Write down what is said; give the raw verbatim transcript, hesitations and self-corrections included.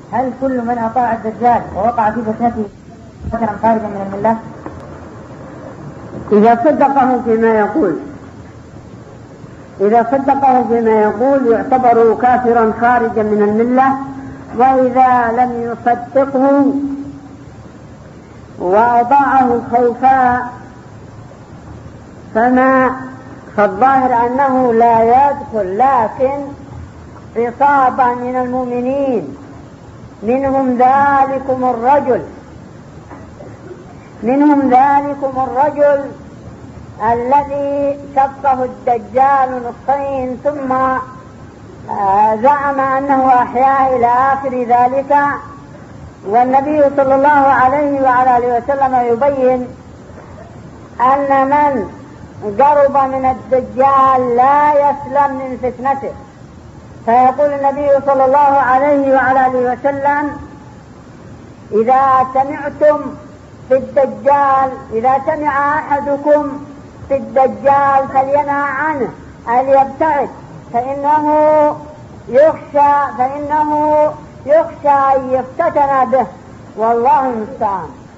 هل كل من أطاع الدجال ووقع في فتنته مثلا خارجا من الملة؟ إذا صدقه فيما يقول إذا صدقه فيما يقول يعتبر كافرا خارجا من الملة، وإذا لم يصدقه وأطاعه خوفا فما فالظاهر أنه لا يدخل، لكن عصابة من المؤمنين منهم ذلكم الرجل منهم ذلكم الرجل الذي شقه الدجال نصفين ثم زعم أنه أحياه إلى آخر ذلك. والنبي صلى الله عليه وعلى آله وسلم يبين أن من قرب من الدجال لا يسلم من فتنته، فيقول النبي صلى الله عليه وعلى آله وسلم: إذا سمعتم في الدجال إذا سمع أحدكم في الدجال فلينهى عنه أن يبتعد، فإنه يخشى فإنه يخشى أن يفتتن به، والله المستعان.